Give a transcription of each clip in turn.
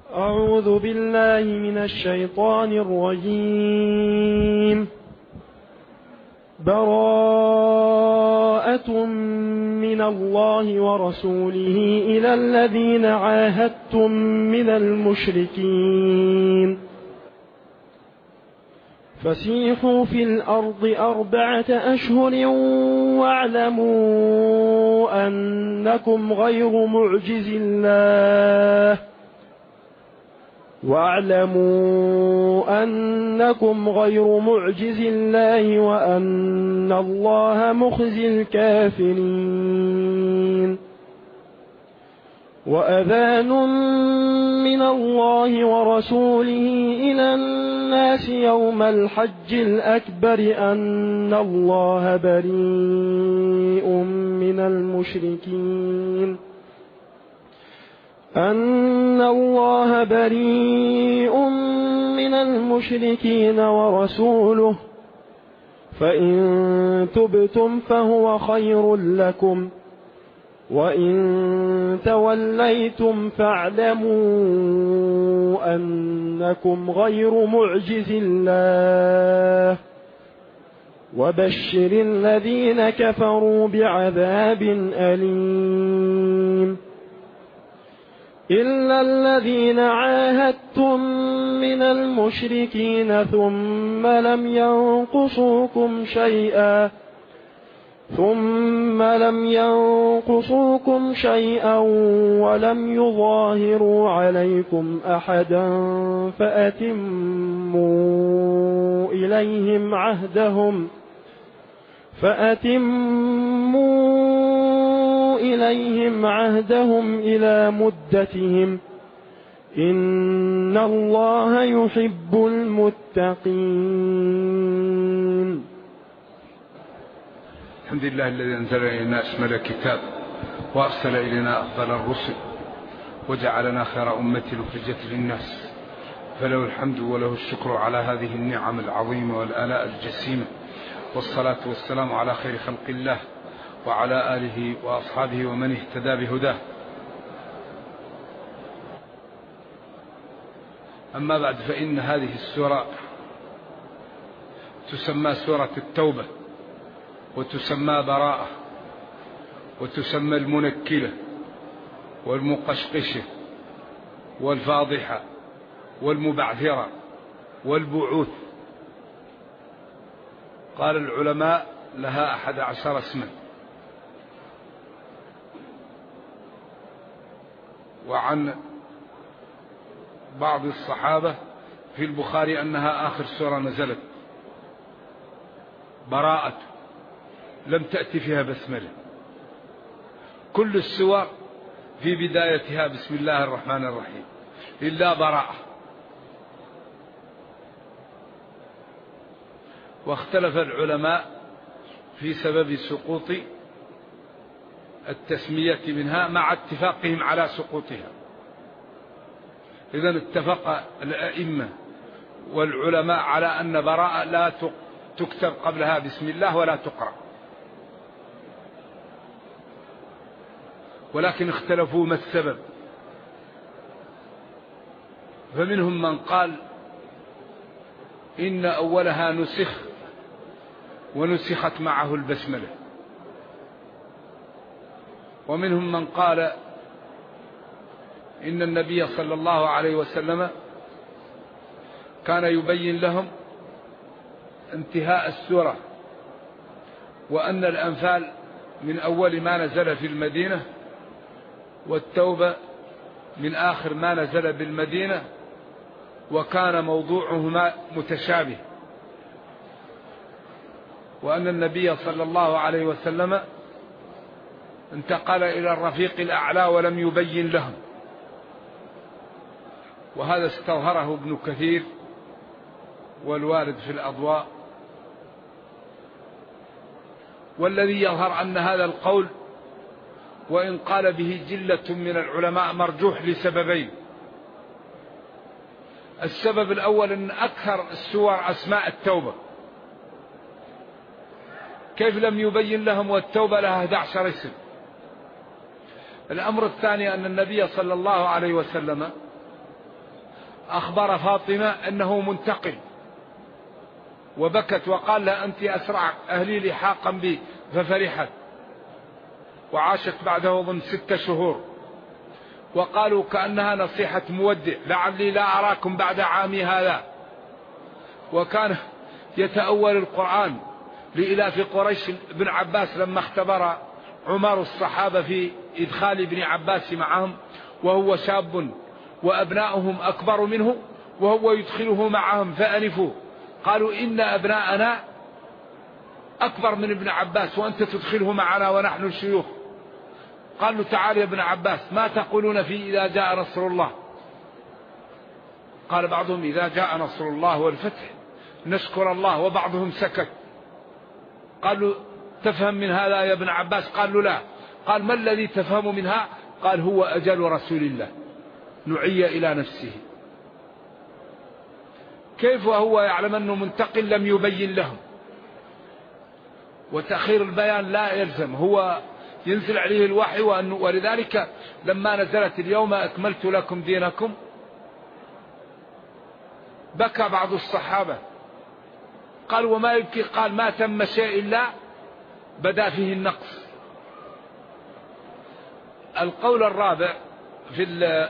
أعوذ بالله من الشيطان الرجيم. براءة من الله ورسوله إلى الذين عاهدتم من المشركين فسيحوا في الأرض 4 أشهر واعلموا أنكم غير معجز الله وأن الله مخزي الكافرين. وأذان من الله ورسوله إلى الناس يوم الحج الأكبر أن الله بريء من المشركين ورسوله، فإن تبتم فهو خير لكم، وإن توليتم فاعلموا أنكم غير معجز الله، وبشر الذين كفروا بعذاب أليم. إلا الذين عاهدتم من المشركين ثم لم ينقصوكم شيئا ولم يظاهروا عليكم أحدا فأتموا إليهم عهدهم إلى مدتهم، إن الله يحب المتقين. الحمد لله الذي أنزل إلينا أشمل الكتاب وأرسل إلينا أفضل الرسل وجعلنا خير أمة أخرجت للناس، فله الحمد وله الشكر على هذه النعم العظيمة والآلاء الجسيمة، والصلاة والسلام على خير خلق الله وعلى آله وأصحابه ومن اهتدى بهداه. أما بعد، فإن هذه السورة تسمى سورة التوبة، وتسمى براءة، وتسمى المنكلة والمقشقشة والفاضحة والمبعثرة والبعوث. قال العلماء لها 11 اسما، وعن بعض الصحابة في البخاري أنها آخر سورة نزلت، براءة، لم تأتي فيها بسملة. كل السور في بدايتها بسم الله الرحمن الرحيم إلا براءة. واختلف العلماء في سبب سقوط التسمية منها مع اتفاقهم على سقوطها. إذن اتفق الأئمة والعلماء على أن براءة لا تكتب قبلها بسم الله ولا تقرأ، ولكن اختلفوا ما السبب. فمنهم من قال إن أولها نسخ ونسخت معه البسملة، ومنهم من قال إن النبي صلى الله عليه وسلم كان يبين لهم انتهاء السورة، وأن الأنفال من أول ما نزل في المدينة، والتوبة من آخر ما نزل بالمدينة، وكان موضوعهما متشابه، وأن النبي صلى الله عليه وسلم انتقل إلى الرفيق الأعلى ولم يبين لهم. وهذا استظهره ابن كثير والوارد في الأضواء. والذي يظهر أن هذا القول وإن قال به جلة من العلماء مرجوح لسببين. السبب الأول أن أكثر السور أسماء التوبة، كيف لم يبين لهم والتوبة لها 11 اسم؟ الأمر الثاني أن النبي صلى الله عليه وسلم أخبر فاطمة أنه منتقل، وبكت وقال لها أنت أسرع أهلي لحاقا بي، ففرحت وعاشت بعده أظن 6 شهور. وقالوا كأنها نصيحة مودع، لعلي لا أراكم بعد عامي هذا. وكان يتأول القرآن لإلاف قريش. ابن عباس لما اختبر عمر الصحابة في إدخال ابن عباس معهم وهو شاب وأبناؤهم أكبر منه وهو يدخله معهم فأنفوا، قالوا إن أبناءنا أكبر من ابن عباس وأنت تدخله معنا ونحن الشيوخ. قال له تعال يا ابن عباس ما تقولون في إذا جاء نصر الله؟ قال بعضهم إذا جاء نصر الله والفتح نشكر الله، وبعضهم سكت. قالوا تفهم من هذا يا ابن عباس؟ قال له لا. قال ما الذي تفهم منها؟ قال هو أجل رسول الله نعي إلى نفسه. كيف وهو يعلم أنه منتقل لم يبين لهم؟ وتأخير البيان لا يلزم، هو ينزل عليه الوحي. ولذلك لما نزلت اليوم أكملت لكم دينكم بكى بعض الصحابة. قال وما يبكي؟ قال ما تم شيء إلا بدا فيه النقص. القول الرابع في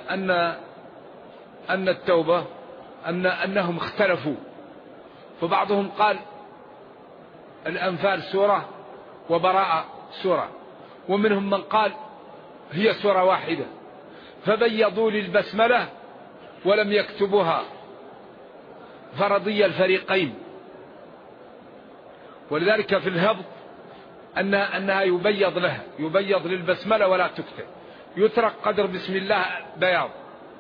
أن التوبة أنهم اختلفوا، فبعضهم قال الأنفال سورة وبراءة سورة، ومنهم من قال هي سورة واحدة، فبيضوا للبسملة ولم يكتبوها فرضي الفريقين. ولذلك في الهبط أنها يبيض للبسملة ولا تكتب، يترك قدر بسم الله بياض.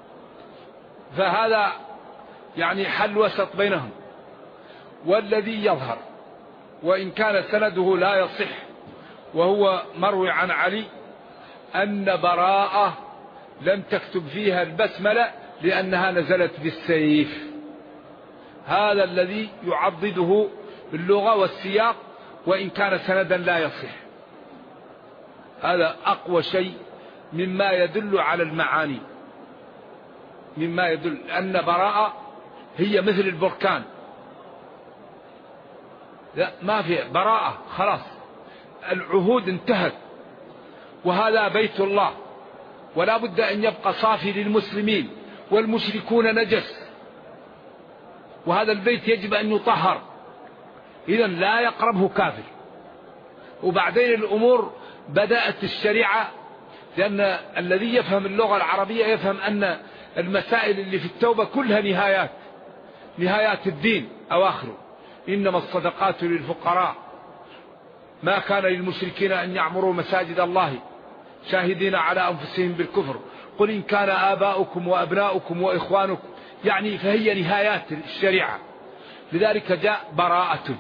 فهذا يعني حل وسط بينهم. والذي يظهر وإن كان سنده لا يصح وهو مروي عن علي أن براءة لم تكتب فيها البسملة لأنها نزلت بالسيف. هذا الذي يعضده باللغة والسياق وإن كان سندا لا يصح. هذا أقوى شيء مما يدل على المعاني، مما يدل أن براءة هي مثل البركان. لا ما في براءة، خلاص العهود انتهت، وهذا بيت الله ولا بد أن يبقى صافي للمسلمين، والمشركون نجس، وهذا البيت يجب أن يطهر، إذا لا يقربه كافر. وبعدين الأمور بدأت الشريعة، لأن الذي يفهم اللغة العربية يفهم أن المسائل اللي في التوبة كلها نهايات الدين أواخره. إنما الصدقات للفقراء، ما كان للمشركين أن يعمروا مساجد الله شاهدين على أنفسهم بالكفر، قل إن كان آباؤكم وأبناؤكم وإخوانكم، يعني فهي نهايات الشريعة. لذلك جاء براءة.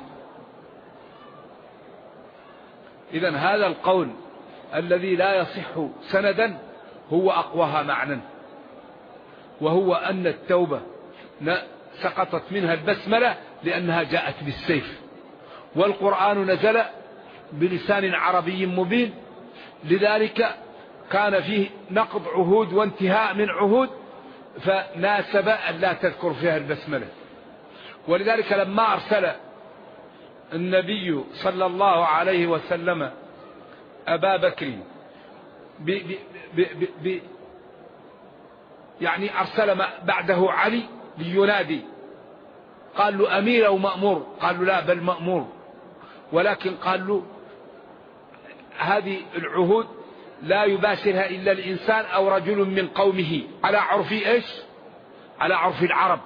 إذن هذا القول الذي لا يصح سندا هو أقواها معنى، وهو أن التوبة سقطت منها البسملة لأنها جاءت بالسيف، والقرآن نزل بلسان عربي مبين، لذلك كان فيه نقض عهود وانتهاء من عهود، فناسب أن لا تذكر فيها البسملة. ولذلك لما أرسل النبي صلى الله عليه وسلم أبا بكر يعني أرسل بعده علي لينادي، قال له أمير أو مأمور؟ قال له لا بل مأمور، ولكن قال له هذه العهود لا يباشرها إلا الإنسان أو رجل من قومه على عرف إيش؟ على عرف العرب،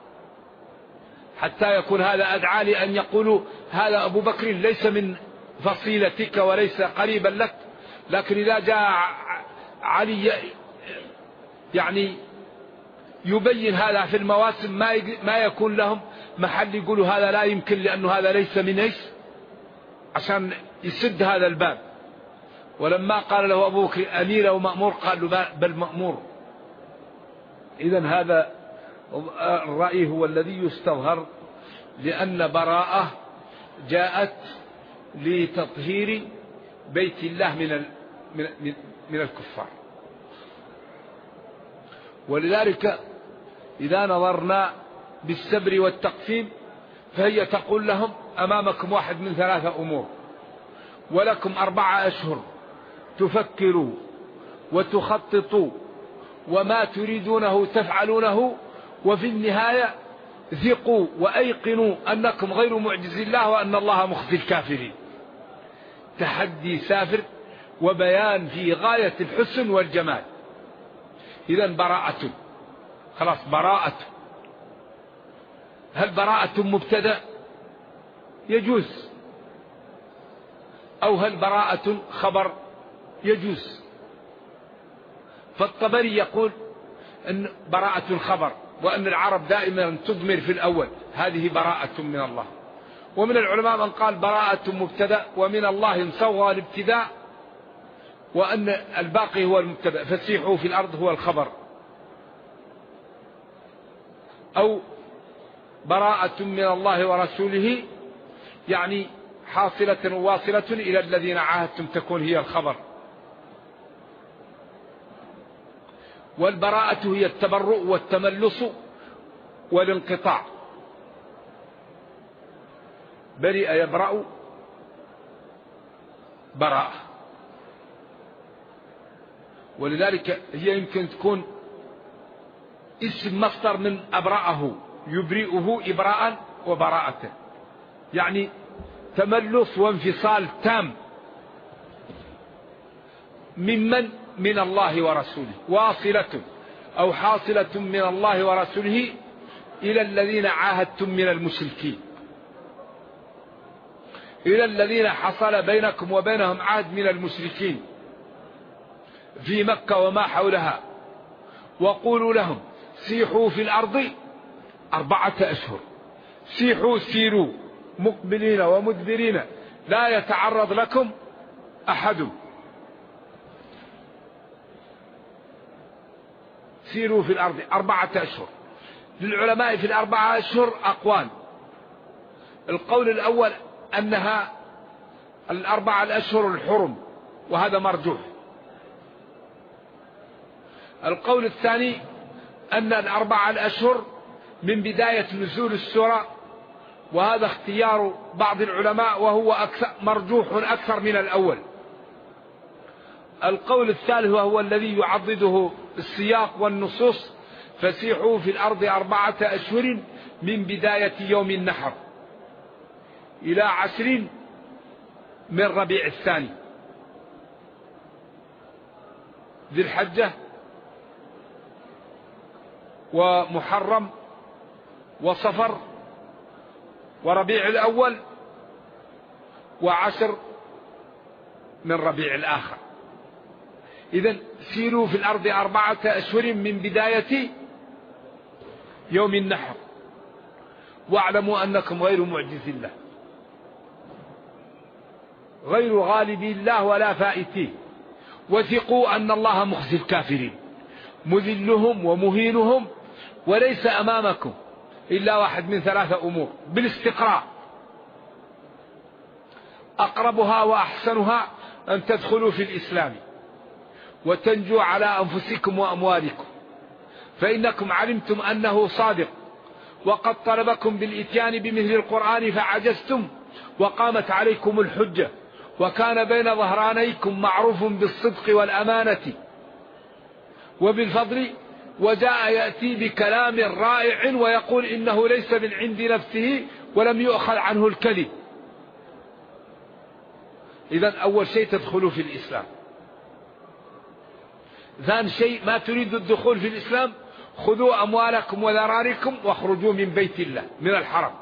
حتى يكون هذا أدعى لأن يقولوا هذا أبو بكر ليس من فصيلتك وليس قريبا لك. لكن إذا جاء علي يعني يبين هذا في المواسم ما يكون لهم محل يقولوا هذا لا يمكن لأنه هذا ليس من إيش، عشان يسد هذا الباب. ولما قال له أبو بكر أمير أو مأمور قال له بل مأمور. إذن هذا الرأي هو الذي يستظهر، لأن براءة جاءت لتطهير بيت الله من الكفار. ولذلك إذا نظرنا بالسبر والتقسيم فهي تقول لهم أمامكم واحد من 3 أمور، ولكم 4 أشهر تفكروا وتخططوا وما تريدونه تفعلونه، وفي النهاية ثقوا وأيقنوا أنكم غير معجز الله وأن الله مخزي الكافرين. تحدي سافر وبيان في غاية الحسن والجمال. إذن براءة، خلاص براءة. هل براءة مبتدأ؟ يجوز. أو هل براءة خبر؟ يجوز. فالطبري يقول أن براءة الخبر، وأن العرب دائما تضمر في الأول، هذه براءة من الله. ومن العلماء من قال براءة مبتدأ ومن الله صوغ الابتداء، وأن الباقي هو المبتدأ، فسيحوا في الأرض هو الخبر. أو براءة من الله ورسوله يعني حاصلة واصلة إلى الذين عاهدتم تكون هي الخبر. والبراءة هي التبرؤ والتملص والانقطاع. برئ يبرأ براءة، ولذلك هي يمكن تكون اسم مصدر من أبرأه، يبرئه إبراء وبراءة، يعني تملص وانفصال تام. ممن؟ من الله ورسوله. واصلة أو حاصلة من الله ورسوله إلى الذين عاهدتم من المشركين، إلى الذين حصل بينكم وبينهم عهد من المشركين في مكة وما حولها. وقولوا لهم سيحوا في الأرض 4 أشهر. سيحوا، سيروا مقبلين ومدبرين لا يتعرض لكم أحد. سيروا في الأرض 4 أشهر. للعلماء في 4 أشهر أقوال. القول الأول أنها 4 الأشهر الحرم، وهذا مرجوح. القول الثاني أن 4 الأشهر من بداية نزول السورة، وهذا اختيار بعض العلماء وهو مرجوح أكثر من الأول. القول الثالث وهو الذي يعضده السياق والنصوص: فسيحوا في الأرض 4 أشهر من بداية يوم النحر إلى 10 من ربيع الثاني، ذي الحجة ومحرم وصفر وربيع الأول و10 من ربيع الآخر. إذن سيروا في الأرض 4 أشهر من بداية يوم النحر، واعلموا أنكم غير معجز الله، غير غالب الله ولا فائتيه، وثقوا أن الله مخزي الكافرين مذلهم ومهينهم، وليس أمامكم إلا واحد من 3 أمور بالاستقراء. أقربها وأحسنها أن تدخلوا في الإسلام وتنجوا على أنفسكم وأموالكم، فإنكم علمتم أنه صادق، وقد طلبكم بالإتيان بمثل القرآن فعجزتم، وقامت عليكم الحجة، وكان بين ظهرانيكم معروف بالصدق والأمانة وبالفضل، وجاء يأتي بكلام رائع ويقول إنه ليس من عند نفسه ولم يؤخذ عنه الكذب. إذن أول شيء تدخلوا في الإسلام. ثاني شيء ما تريدوا الدخول في الإسلام خذوا أموالكم وذراريكم واخرجوا من بيت الله من الحرم.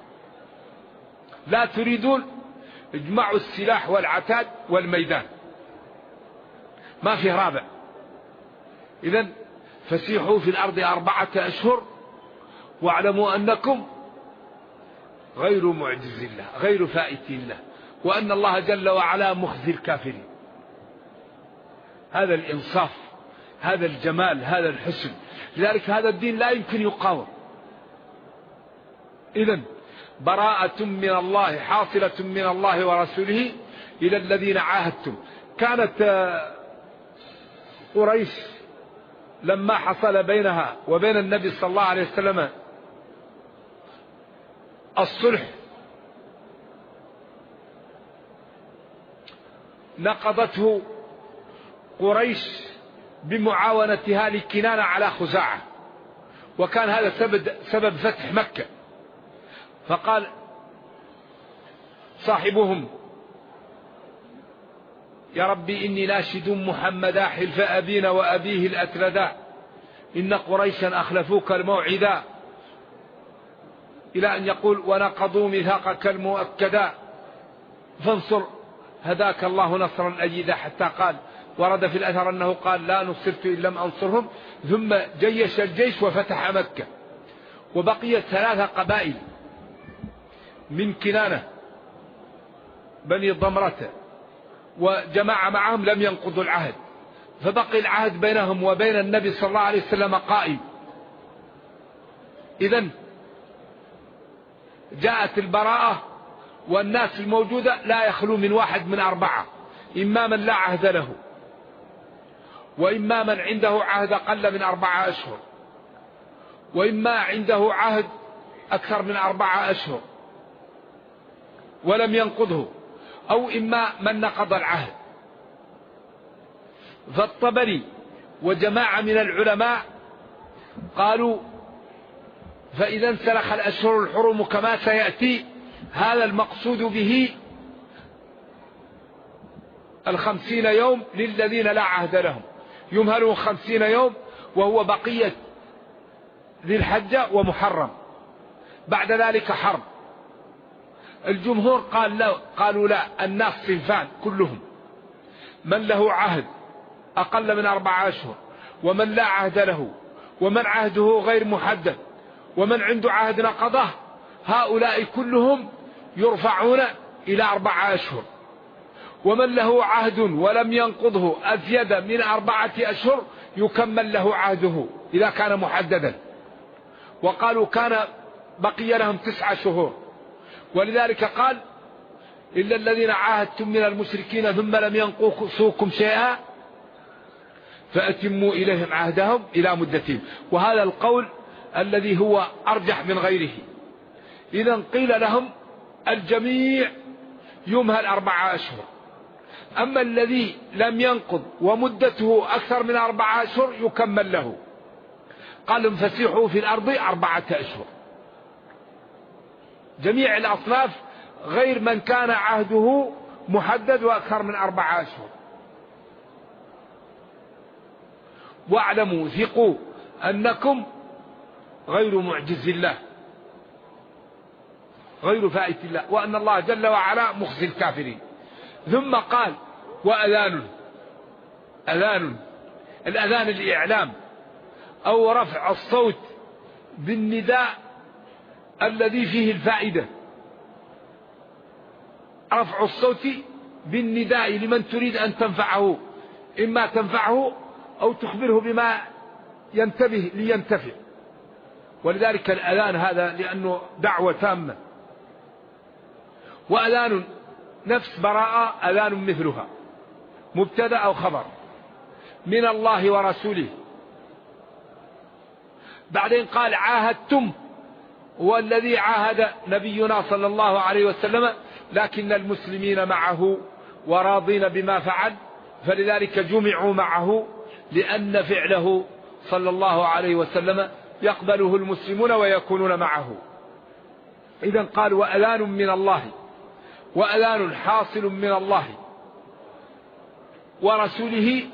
لا تريدون اجمعوا السلاح والعتاد والميدان، ما في رابع. إذن فسيحوا في الأرض 4 أشهر واعلموا أنكم غير معجز الله غير فائت الله، وأن الله جل وعلا مخزي الكافرين. هذا الإنصاف، هذا الجمال، هذا الحسن. لذلك هذا الدين لا يمكن يقاوم. إذن براءة من الله حاصلة من الله ورسوله إلى الذين عاهدتم. كانت قريش لما حصل بينها وبين النبي صلى الله عليه وسلم الصلح نقضته قريش بمعاونتها لكنانة على خزاعة، وكان هذا سبب فتح مكة. فقال صاحبهم يا ربي إني ناشد محمدا حلف أبينا وأبيه الأتلدا، إن قريشا أخلفوك الموعدا، إلى أن يقول ونقضوا ميثاقك المؤكدا فانصر هداك الله نصرا أجيدا، حتى قال ورد في الأثر أنه قال لا نصرت إن لم أنصرهم، ثم جيش الجيش وفتح مكة. وبقيت 3 قبائل من كنانة بني ضمرة وجماعة معهم لم ينقضوا العهد، فبقي العهد بينهم وبين النبي صلى الله عليه وسلم قائم. إذن جاءت البراءة والناس الموجودة لا يخلو من 1 من 4، إما من لا عهد له، وإما من عنده عهد أقل من 4 أشهر، وإما عنده عهد أكثر من 4 أشهر ولم ينقضه، أو إما من نقض العهد. فالطبري وجماعة من العلماء قالوا فإذا انسلخ الأشهر الحرم كما سيأتي، هذا المقصود به 50 يوم للذين لا عهد لهم، يمهلون 50 يوم وهو بقية ذي الحجة ومحرم، بعد ذلك حرب. الجمهور قالوا لا، الناس صنفان كلهم، من له عهد أقل من 4 أشهر، ومن لا عهد له، ومن عهده غير محدد، ومن عنده عهد نقضه، هؤلاء كلهم يرفعون إلى 4 أشهر. ومن له عهد ولم ينقضه أزيد من 4 أشهر يكمل له عهده إذا كان محددا. وقالوا كان بقي لهم 9 شهور، ولذلك قال إلا الذين عاهدتم من المشركين ثم لم ينقصوكم شيئا فأتموا إليهم عهدهم إلى مدتهم، وهذا القول الذي هو أرجح من غيره. إذن قيل لهم الجميع يمهل 4 أشهر، أما الذي لم ينقض ومدته أكثر من 4 أشهر يكمل له. قال انفسحوا في الأرض 4 أشهر. جميع الأصناف غير من كان عهده محدد وأكثر من 4 أشهر. واعلموا ثقوا أنكم غير معجز الله، غير فائت الله، وأن الله جل وعلا مخزي الكافرين. ثم قال وأذان، الأذان الإعلام أو رفع الصوت بالنداء الذي فيه الفائدة، رفع الصوت بالنداء لمن تريد أن تنفعه، إما تنفعه أو تخبره بما ينتبه لينتفع. ولذلك الأذان هذا لأنه دعوة تامة. وأذان نفس براءة أذان مثلها، مبتدأ أو خبر، من الله ورسوله. بعدين قال عاهدتم، هو الذي عاهد نبينا صلى الله عليه وسلم، لكن المسلمين معه وراضين بما فعل، فلذلك جمعوا معه، لأن فعله صلى الله عليه وسلم يقبله المسلمون ويكونون معه. إذن قال وأذان من الله، وأذان حاصل من الله ورسوله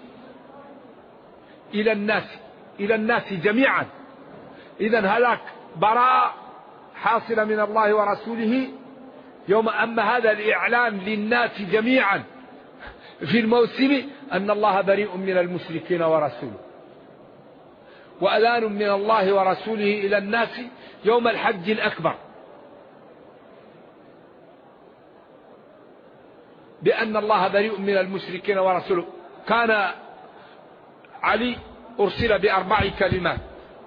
إلى الناس جميعا. إذن هذاك براء حاصل من الله ورسوله يوم، أما هذا الإعلان للناس جميعا في الموسم أن الله بريء من المشركين ورسوله. وأذان من الله ورسوله إلى الناس يوم الحج الأكبر بأن الله بريء من المشركين ورسوله. كان علي أرسل ب4 كلمات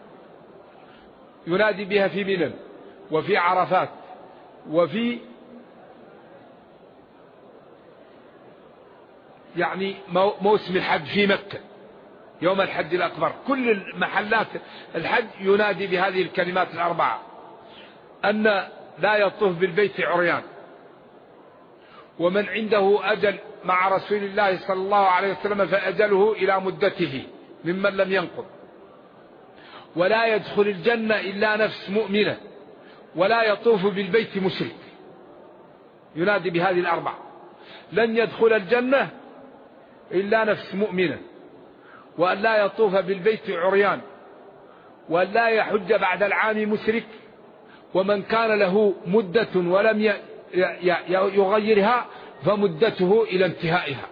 ينادي بها في منى وفي عرفات وفي يعني موسم الحج في مكة، يوم الحج الأكبر كل محلات الحج ينادي بهذه الكلمات الأربعة: أن لا يطوف بالبيت عريان، ومن عنده أجل مع رسول الله صلى الله عليه وسلم فأجله إلى مدته ممن لم ينقض، ولا يدخل الجنة إلا نفس مؤمنة، ولا يطوف بالبيت مشرك. ينادي بهذه الأربعة: لن يدخل الجنة إلا نفس مؤمنة، وأن لا يطوف بالبيت عريان، وأن لا يحج بعد العام مشرك، ومن كان له مدة ولم يغيرها فمدته إلى انتهائها.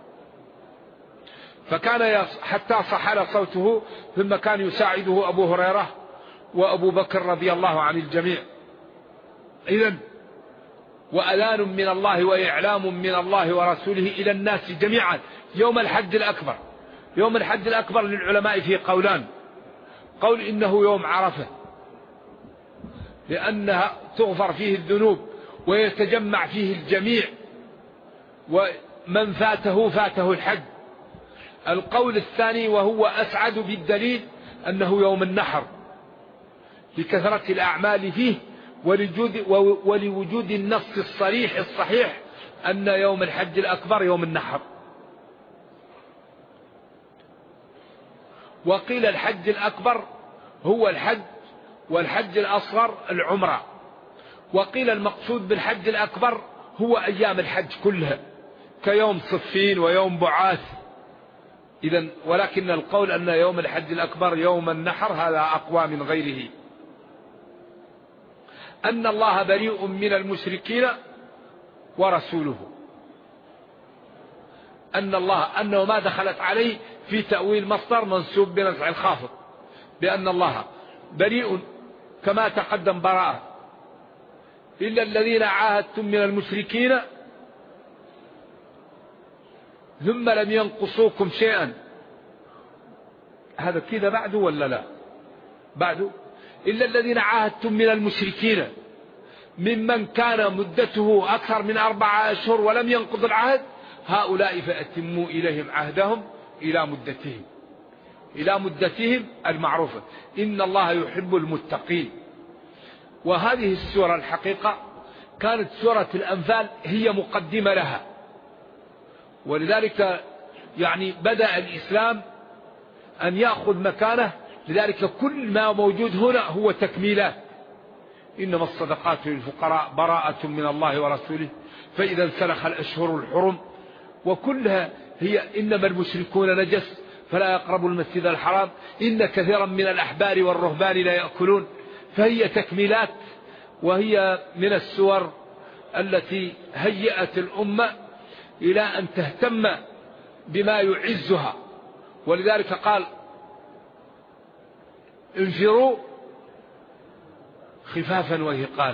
فكان حتى صحل صوته، ثم كان يساعده أبو هريرة وأبو بكر رضي الله عن الجميع. إذن وأذان من الله وإعلام من الله ورسوله إلى الناس جميعا يوم الحج الأكبر. يوم الحج الأكبر للعلماء فيه قولان: قول إنه يوم عرفة لأنها تغفر فيه الذنوب ويتجمع فيه الجميع، ومن فاته الحج. القول الثاني وهو أسعد بالدليل أنه يوم النحر لكثرة الأعمال فيه ولوجود النص الصريح الصحيح أن يوم الحج الأكبر يوم النحر. وقيل الحج الأكبر هو الحج، والحج الأصغر العمرة. وقيل المقصود بالحج الأكبر هو أيام الحج كلها كيوم صفين ويوم بعاث. إذن ولكن القول أن يوم الحج الأكبر يوم النحر هذا أقوى من غيره. أن الله بريء من المشركين ورسوله، أنه ما دخلت عليه في تأويل مصدر منسوب بنزع الخافض، بأن الله بريء كما تقدم براءة إلا الذين عاهدتم من المشركين ثم لم ينقصوكم شيئا. هذا كذا بعده ولا لا؟ بعده: إلا الذين عاهدتم من المشركين ممن كان مدته أكثر من 4 أشهر ولم ينقض العهد هؤلاء فأتموا إليهم عهدهم إلى مدتهم المعروفة، إن الله يحب المتقين. وهذه السورة الحقيقة كانت سورة الأنفال هي مقدمة لها، ولذلك بدأ الإسلام أن يأخذ مكانه. لذلك كل ما موجود هنا هو تكميلات: إنما الصدقات للفقراء براءة من الله ورسوله، فإذا انسلخ الأشهر الحرم، وكلها هي إنما المشركون نجس فلا يقربوا المسجد الحرام، إن كثيرا من الأحبار والرهبان لا يأكلون. فهي تكميلات، وهي من السور التي هيأت الأمة إلى أن تهتم بما يعزها. ولذلك قال: انفروا خفافا وثقالا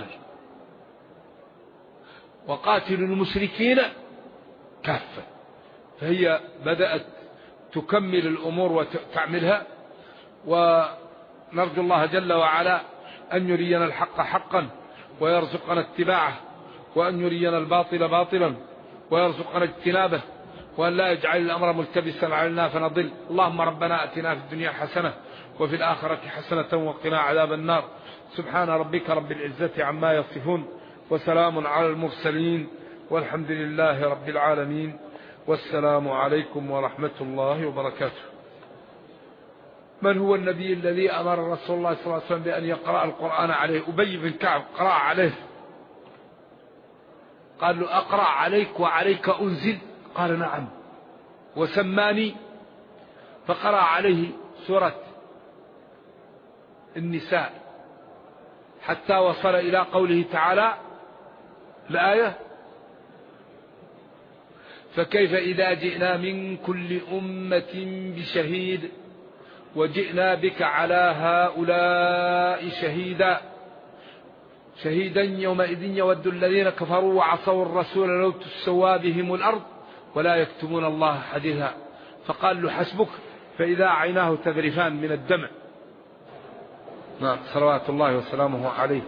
وقاتلوا المشركين كافة. فهي بدأت تكمل الأمور وتعملها. ونرجو الله جل وعلا أن يرينا الحق حقا ويرزقنا اتباعه، وأن يرينا الباطل باطلا ويرزقنا اجتنابه، وأن لا يجعل الأمر ملتبسا علينا فنضل. اللهم ربنا أتنا في الدنيا حسنة وفي الآخرة حسنة وقنا عذاب النار. سبحان ربك رب العزة عما يصفون، وسلام على المرسلين، والحمد لله رب العالمين، والسلام عليكم ورحمة الله وبركاته. من هو النبي الذي أمر رسول الله صلى الله عليه وسلم بأن يقرأ القرآن عليه؟ أبي بن كعب قرأ عليه، قال له: أقرأ عليك وعليك أنزل؟ قال: نعم. وسماني، فقرأ عليه سورة النساء حتى وصل إلى قوله تعالى الآية: فكيف إذا جئنا من كل أمة بشهيد وجئنا بك على هؤلاء شهيدا يومئذ يود الذين كفروا وعصوا الرسول لو تسوى بهم الأرض ولا يكتمون الله حديثا. فقال له: حسبك، فإذا عيناه تذرفان من الدمع. نعم، صلوات الله وسلامه عليه.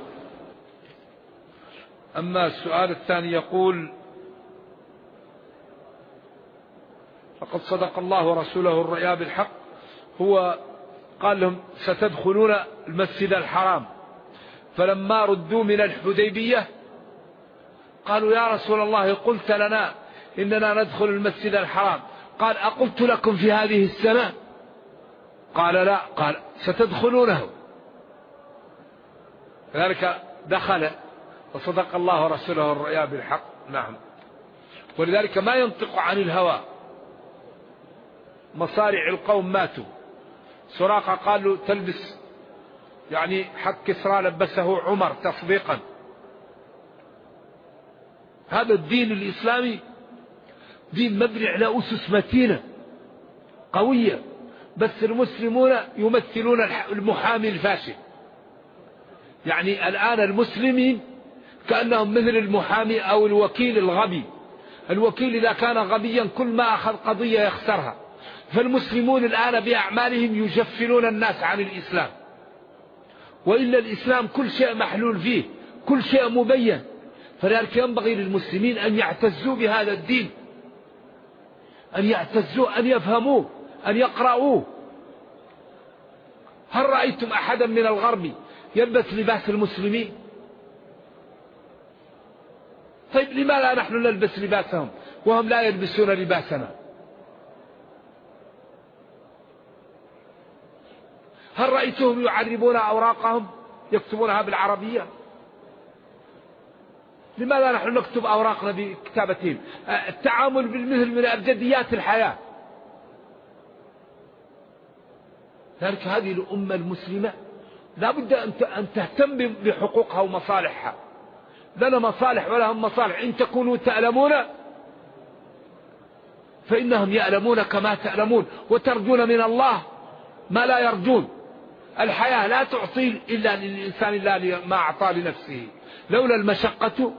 أما السؤال الثاني يقول: فقد صدق الله ورسوله الرؤيا بالحق هو قال لهم ستدخلون المسجد الحرام، فلما ردوا من الحديبية قالوا يا رسول الله قلت لنا إننا ندخل المسجد الحرام، قال أقلت لكم في هذه السنة؟ قال لا، قال ستدخلونه. لذلك دخل وصدق الله ورسوله الرؤيا بالحق. نعم. ولذلك ما ينطق عن الهوى. مصارع القوم ماتوا. سراقة قال له تلبس يعني حق كسرى، لبسه عمر تصديقا. هذا الدين الإسلامي دين مبني على أسس متينة قوية، بس المسلمون يمثلون المحامي الفاشل. يعني الآن المسلمين كأنهم مثل المحامي أو الوكيل الغبي. الوكيل إذا كان غبيا كل ما أخذ قضية يخسرها. فالمسلمون الآن بأعمالهم يجفلون الناس عن الإسلام، وإلا الإسلام كل شيء محلول فيه، كل شيء مبين. فلذلك ينبغي للمسلمين أن يعتزوا بهذا الدين، أن يعتزوا، أن يفهموه، أن يقرأوه. هل رأيتم أحدا من الغرب يلبس لباس المسلمين؟ طيب لماذا نحن نلبس لباسهم وهم لا يلبسون لباسنا؟ هل رأيتهم يعربون أوراقهم يكتبونها بالعربية؟ لماذا نحن نكتب أوراقنا بكتابتهم؟ التعامل بالمثل من أبجديات الحياة. لذلك هذه الأمة المسلمة لا بد أن تهتم بحقوقها ومصالحها. لنا مصالح ولهم مصالح. إن تكونوا تألمون فإنهم يألمون كما تألمون، وترجون من الله ما لا يرجون. الحياة لا تعطي إلا للإنسان إلا ما أعطى لنفسه. لولا المشقة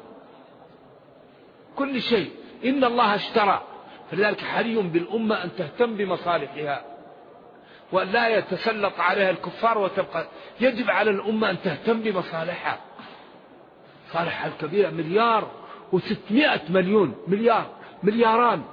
كل شيء. إن الله اشترى. فلذلك حري بالأمة أن تهتم بمصالحها وأن لا يتسلط عليها الكفار وتبقى. يجب على الأمة أن تهتم بمصالحها. مصالحها الكبيرة 1,600,000,000,000 ملياران.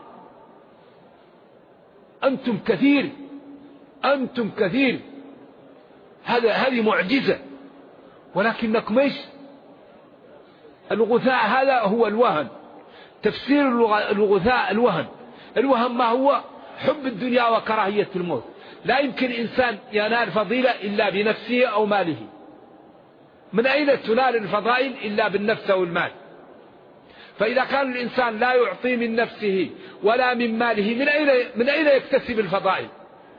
أنتم كثير، أنتم كثير. هذه معجزة. ولكنكم ايش؟ الغثاء. هذا هو الوهن. تفسير الغثاء الوهن. الوهن ما هو؟ حب الدنيا وكراهية الموت. لا يمكن إنسان ينال فضيلة إلا بنفسه أو ماله. من أين تنال الفضائل إلا بالنفس أو المال؟ فإذا كان الإنسان لا يعطي من نفسه ولا من ماله من أين يكتسب الفضائل؟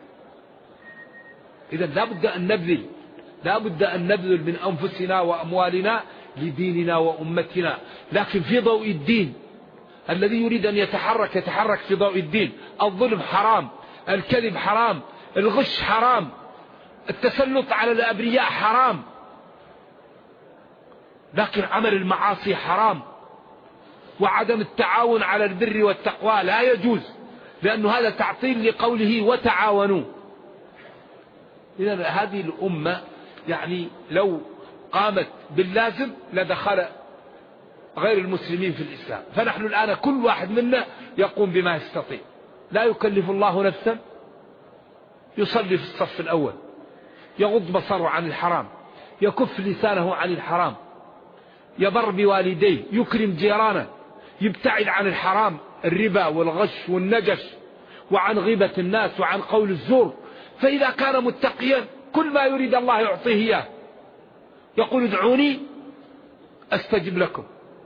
إذا لا بد أن نبذل من أنفسنا وأموالنا لديننا وأمتنا، لكن في ضوء الدين. الذي يريد أن يتحرك في ضوء الدين. الظلم حرام، الكذب حرام، الغش حرام، التسلط على الأبرياء حرام، لكن عمل المعاصي حرام. وعدم التعاون على البر والتقوى لا يجوز، لأن هذا تعطيل لقوله وتعاونوا. إذن هذه الأمة يعني لو قامت باللازم لدخل غير المسلمين في الإسلام. فنحن الآن كل واحد منا يقوم بما يستطيع. لا يكلف الله نفسا. يصلي في الصف الأول، يغض بصره عن الحرام، يكف لسانه عن الحرام، يبر بوالديه، يكرم جيرانه، يبتعد عن الحرام، الربا والغش والنجش، وعن غيبة الناس وعن قول الزور. فإذا كان متقيا كل ما يريد الله يعطيه إياه. يقول ادعوني أستجب لكم.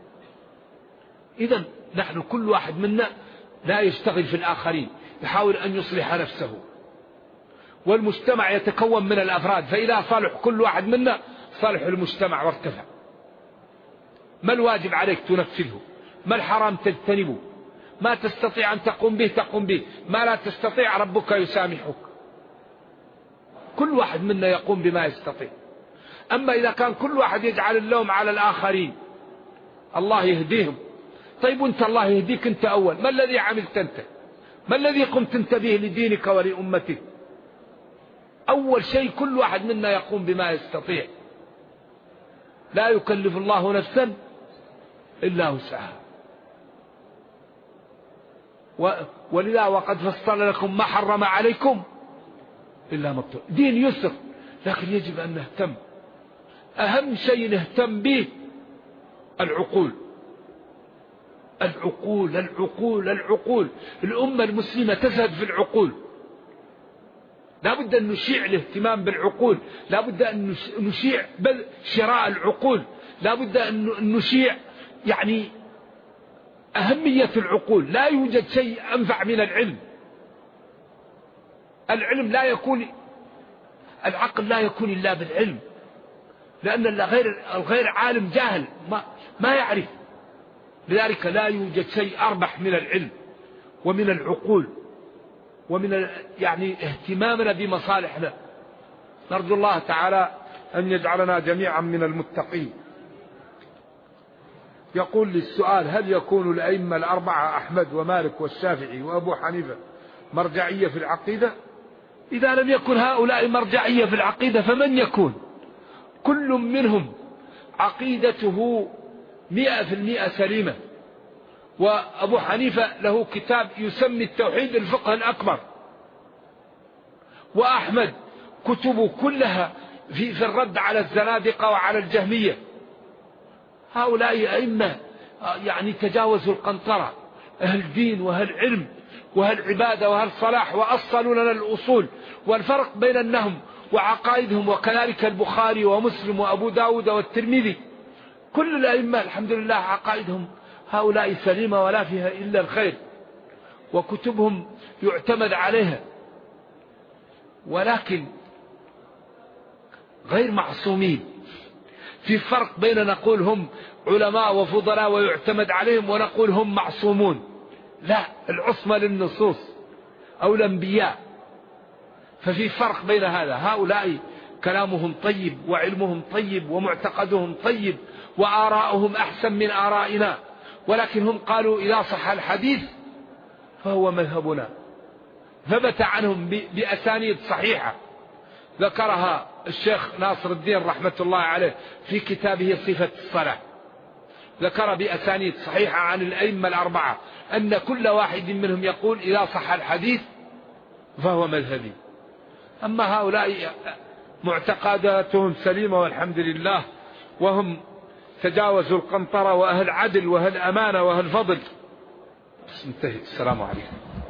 إذن نحن كل واحد منا لا يشتغل في الآخرين، يحاول أن يصلح نفسه. والمجتمع يتكون من الأفراد، فإذا صالح كل واحد منا صالح المجتمع وارتفع. ما الواجب عليك تنفذه، ما الحرام تجتنبه، ما تستطيع أن تقوم به، ما لا تستطيع ربك يسامحك. كل واحد منا يقوم بما يستطيع. أما إذا كان كل واحد يجعل اللوم على الآخرين، الله يهديهم. طيب وانت الله يهديك انت أول، ما الذي عملت انت؟ ما الذي قمت انت به لدينك ولأمتك؟ أول شيء كل واحد منا يقوم بما يستطيع. لا يكلف الله نفسا إلا وسعها. ولذا وقد فصل لكم ما حرم عليكم إلا مبتول. دين يسر، لكن يجب أن نهتم. أهم شيء نهتم به العقول. العقول العقول العقول. الأمة المسلمة تزهد في العقول. لا بد أن نشيع الاهتمام بالعقول، لا بد أن نشيع شراء العقول، لا بد أن نشيع يعني أهمية العقول. لا يوجد شيء أنفع من العلم. العلم لا يكون، العقل لا يكون إلا بالعلم، لأن الغير عالم جاهل ما يعرف. لذلك لا يوجد شيء أربح من العلم ومن العقول ومن يعني اهتمامنا بمصالحنا. نرجو الله تعالى أن يجعلنا جميعا من المتقين. يقول للسؤال: هل يكون الأئمة الأربعة أحمد ومالك والشافعي وأبو حنيفة مرجعية في العقيدة؟ إذا لم يكن هؤلاء مرجعية في العقيدة فمن يكون؟ كل منهم عقيدته 100% سليمة. وأبو حنيفة له كتاب يسمي التوحيد الفقه الأكبر، وأحمد كتبه كلها في الرد على الزنادقة وعلى الجهمية. هؤلاء أئمة يعني تجاوزوا القنطرة، أهل دين وأهل علم وأهل عبادة وأهل صلاح، وأصلوا لنا الأصول والفرق بينهم وعقائدهم. وكذلك البخاري ومسلم وأبو داود والترمذي، كل الأئمة الحمد لله عقائدهم هؤلاء سليمة ولا فيها إلا الخير، وكتبهم يعتمد عليها. ولكن غير معصومين. في فرق بين نقول هم علماء وفضلاء ويعتمد عليهم ونقول هم معصومون. لا، العصمة للنصوص أو الأنبياء. ففي فرق بين هذا. هؤلاء كلامهم طيب وعلمهم طيب ومعتقدهم طيب وآراؤهم أحسن من آرائنا، ولكن هم قالوا إذا صح الحديث فهو مذهبنا. ثبت عنهم بأسانيد صحيحة ذكرها الشيخ ناصر الدين رحمة الله عليه في كتابه صفة الصلاة. ذكر بأسانيد صحيحة عن الأئمة الأربعة أن كل واحد منهم يقول إذا صح الحديث فهو مذهبي. أما هؤلاء معتقداتهم سليمة والحمد لله، وهم تجاوزوا القنطرة، وأهل عدل وأهل أمانة وأهل فضل. انتهي. السلام عليكم.